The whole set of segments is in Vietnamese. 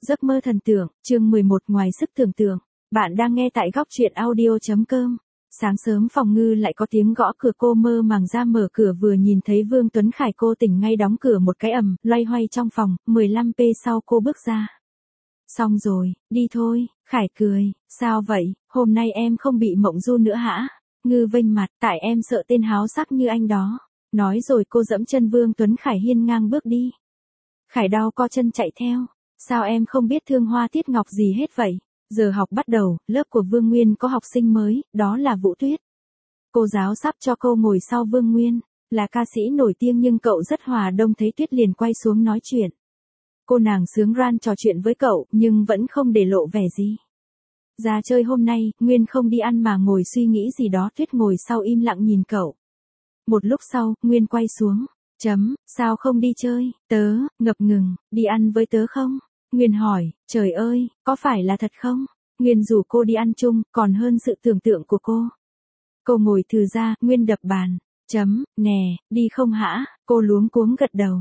Giấc mơ thần tượng, chương 11 ngoài sức tưởng tượng. Bạn đang nghe tại góc truyện audio.com. Sáng sớm phòng ngư lại có tiếng gõ cửa, cô mơ màng ra mở cửa vừa nhìn thấy Vương Tuấn Khải, cô tỉnh ngay đóng cửa một cái ầm, loay hoay trong phòng, 15 sau cô bước ra. Xong rồi, đi thôi, Khải cười, sao vậy, hôm nay em không bị mộng du nữa hả? Ngư vênh mặt, tại em sợ tên háo sắc như anh đó. Nói rồi cô dẫm chân Vương Tuấn Khải hiên ngang bước đi. Khải đau co chân chạy theo. Sao em không biết thương hoa tiết ngọc gì hết vậy? Giờ học bắt đầu, lớp của Vương Nguyên có học sinh mới, đó là Vũ Tuyết. Cô giáo sắp cho cô ngồi sau Vương Nguyên, là ca sĩ nổi tiếng nhưng cậu rất hòa đồng, thấy Tuyết liền quay xuống nói chuyện. Cô nàng sướng ran trò chuyện với cậu, nhưng vẫn không để lộ vẻ gì. Ra chơi hôm nay, Nguyên không đi ăn mà ngồi suy nghĩ gì đó, Tuyết ngồi sau im lặng nhìn cậu. Một lúc sau, Nguyên quay xuống. Sao không đi chơi? Tớ, ngập ngừng, đi ăn với tớ không? Nguyên hỏi, trời ơi, có phải là thật không? Nguyên rủ cô đi ăn chung, còn hơn sự tưởng tượng của cô. Cô ngồi thừ ra, Nguyên đập bàn. Nè, đi không hả? Cô luống cuống gật đầu.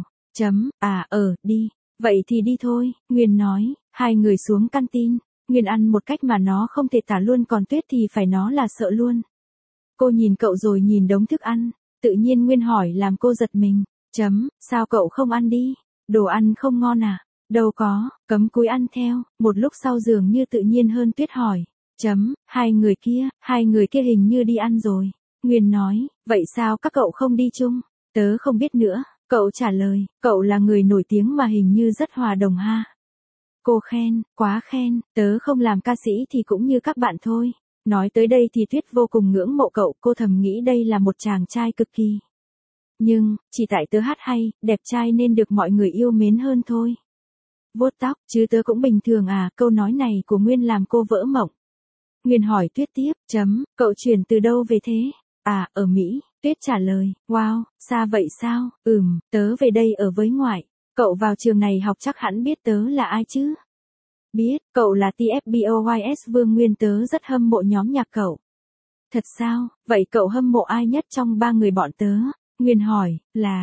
Đi. Vậy thì đi thôi, Nguyên nói. Hai người xuống canteen. Nguyên ăn một cách mà nó không thể tả luôn, còn Tuyết thì phải nó là sợ luôn. Cô nhìn cậu rồi nhìn đống thức ăn. Tự nhiên Nguyên hỏi làm cô giật mình. Sao cậu không ăn đi? Đồ ăn không ngon à? Đâu có, cấm cúi ăn theo. Một lúc sau dường như tự nhiên hơn, Tuyết hỏi. Hai người kia hình như đi ăn rồi. Nguyên nói, vậy sao các cậu không đi chung? Tớ không biết nữa, cậu trả lời, cậu là người nổi tiếng mà hình như rất hòa đồng ha. Cô khen, quá khen, tớ không làm ca sĩ thì cũng như các bạn thôi. Nói tới đây thì Tuyết vô cùng ngưỡng mộ cậu, cô thầm nghĩ đây là một chàng trai cực kỳ. Nhưng, chỉ tại tớ hát hay, đẹp trai nên được mọi người yêu mến hơn thôi. Vuốt tóc, chứ tớ cũng bình thường à, câu nói này của Nguyên làm cô vỡ mộng. Nguyên hỏi Tuyết tiếp, cậu chuyển từ đâu về thế? À, ở Mỹ, Tuyết trả lời, wow, xa vậy sao? Tớ về đây ở với ngoại. Cậu vào trường này học chắc hẳn biết tớ là ai chứ? Biết, cậu là TFBOYS Vương Nguyên, tớ rất hâm mộ nhóm nhạc cậu. Thật sao, vậy cậu hâm mộ ai nhất trong ba người bọn tớ? Nguyên hỏi,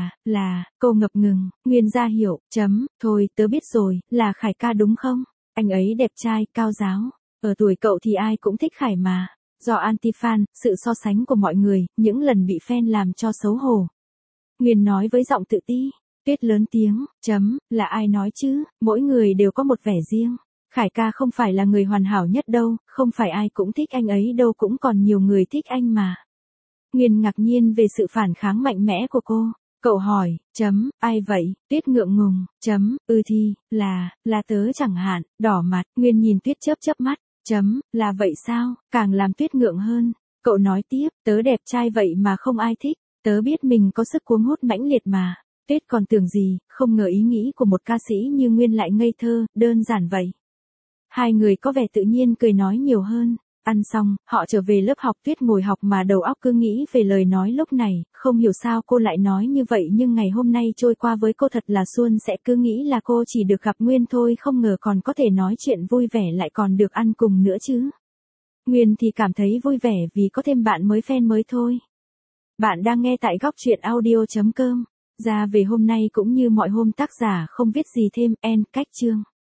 cô ngập ngừng, Nguyên ra hiểu, thôi tớ biết rồi, là Khải ca đúng không? Anh ấy đẹp trai, cao giáo. Ở tuổi cậu thì ai cũng thích Khải mà. Do anti-fan, sự so sánh của mọi người, những lần bị fan làm cho xấu hổ. Nguyên nói với giọng tự ti. Tuyết lớn tiếng, là ai nói chứ, mỗi người đều có một vẻ riêng. Khải ca không phải là người hoàn hảo nhất đâu, không phải ai cũng thích anh ấy đâu, cũng còn nhiều người thích anh mà. Nguyên ngạc nhiên về sự phản kháng mạnh mẽ của cô. Cậu hỏi, ai vậy? Tuyết ngượng ngùng, thì, là tớ chẳng hạn, đỏ mặt. Nguyên nhìn Tuyết chớp mắt, là vậy sao? Càng làm Tuyết ngượng hơn. Cậu nói tiếp, tớ đẹp trai vậy mà không ai thích. Tớ biết mình có sức cuốn hút mãnh liệt mà. Tuyết còn tưởng gì, không ngờ ý nghĩ của một ca sĩ như Nguyên lại ngây thơ, đơn giản vậy. Hai người có vẻ tự nhiên cười nói nhiều hơn. Ăn xong, họ trở về lớp học, Tuyết ngồi học mà đầu óc cứ nghĩ về lời nói lúc này, không hiểu sao cô lại nói như vậy, nhưng ngày hôm nay trôi qua với cô thật là suôn sẻ, cứ nghĩ là cô chỉ được gặp Nguyên thôi, không ngờ còn có thể nói chuyện vui vẻ, lại còn được ăn cùng nữa chứ. Nguyên thì cảm thấy vui vẻ vì có thêm bạn mới, fan mới thôi. Bạn đang nghe tại góc truyện audio.com. Ra về hôm nay cũng như mọi hôm, tác giả không viết gì thêm, end, cách chương.